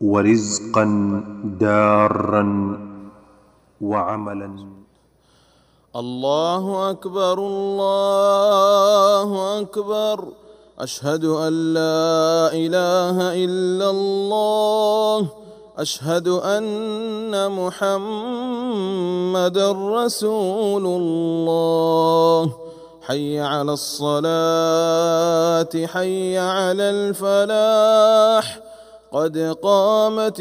ورزقا دارا وعملا. الله أكبر الله أكبر، أشهد أن لا إله إلا الله، أشهد أن محمدًا رسول الله. حي على الصلاة حي على الفلاح، قد قامت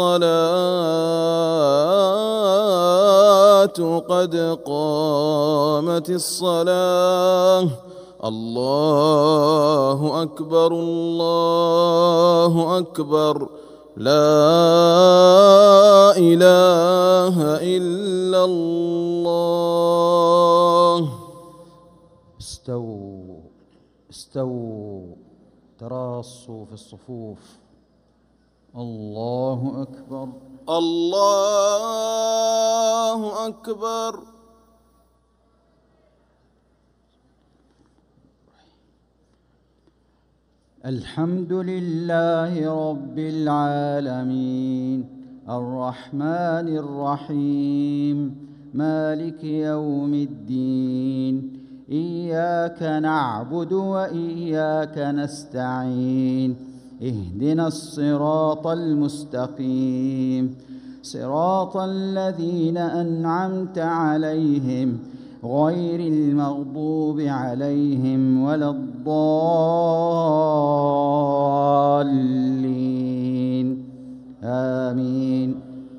الصلاة قد قامت الصلاة. الله أكبر الله أكبر، لا إله إلا الله. استووا استووا، تراصوا في الصفوف. الله أكبر الله أكبر. الحمد لله رب العالمين، الرحمن الرحيم، مالك يوم الدين. إياك نعبد وإياك نستعين، اهدنا الصراط المستقيم، صراط الذين أنعمت عليهم غير المغضوب عليهم ولا الضالين، آمين.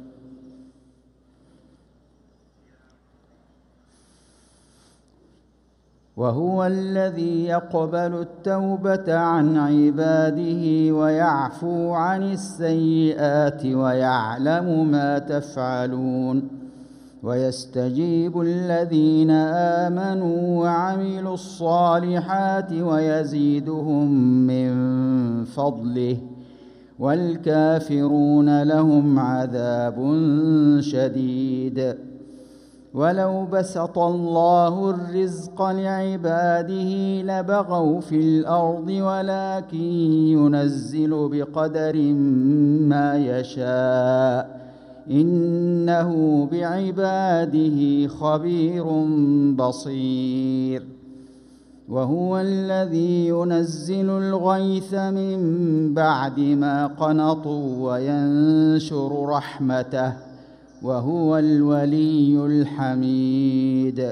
وهو الذي يقبل التوبة عن عباده ويعفو عن السيئات ويعلم ما تفعلون، ويستجيب الذين آمنوا وعملوا الصالحات ويزيدهم من فضله، والكافرون لهم عذاب شديد. ولو بسط الله الرزق لعباده لبغوا في الأرض، ولكن ينزل بقدر ما يشاء، إنه بعباده خبير بصير. وهو الذي ينزل الغيث من بعد ما قنطوا وينشر رحمته، وهو الولي الحميد.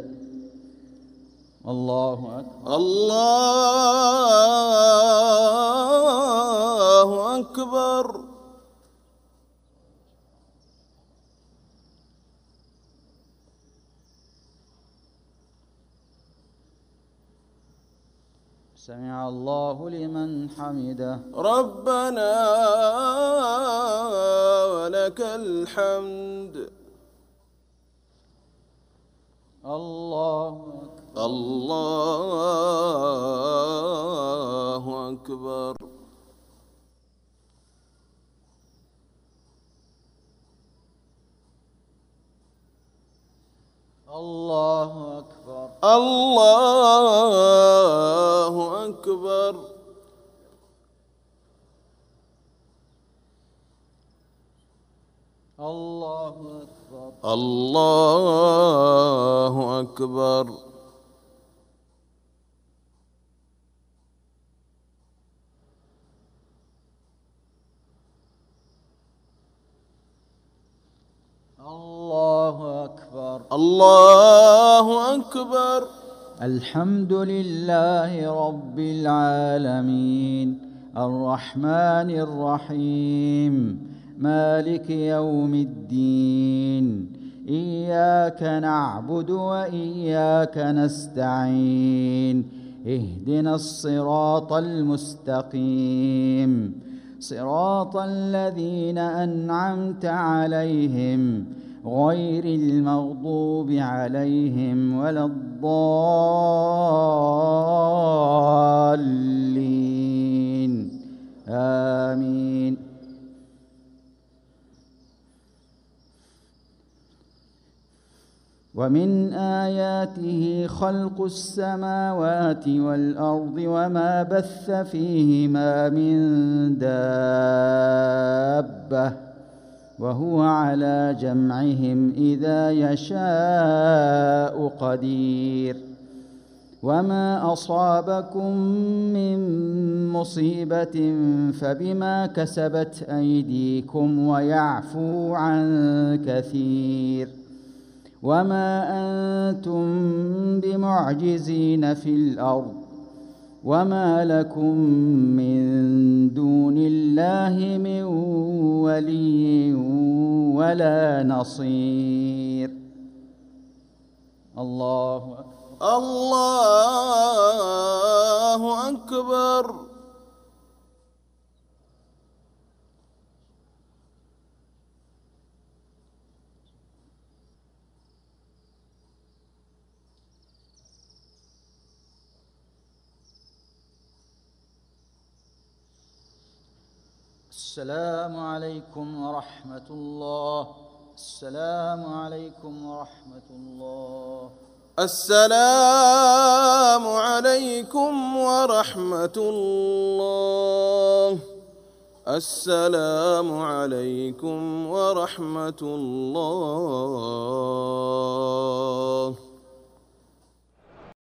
الله أكبر الله أكبر. سمع الله لمن حمده. ربنا ولك الحمد. الله أكبر الله أكبر. الله أكبر الله أكبر. الله أكبر الله أكبر. الله أكبر الله أكبر. الحمد لله رب العالمين، الرحمن الرحيم، مالك يوم الدين. إياك نعبد وإياك نستعين، اهدنا الصراط المستقيم، صراط الذين أنعمت عليهم غير المغضوب عليهم ولا الضالين، آمين. ومن آياته خلق السماوات والأرض وما بث فيهما من دابة، دابة وهو على جمعهم إذا يشاء قدير وما أصابكم من مصيبة فبما كسبت أيديكم ويعفو عن كثير وما أنتم بمعجزين في الأرض وما لكم من دون الله من ولي ولا نصير. الله أكبر. الله أكبر. السلام عليكم ورحمة الله. السلام عليكم ورحمة الله. السلام عليكم ورحمة الله. السلام عليكم ورحمة الله.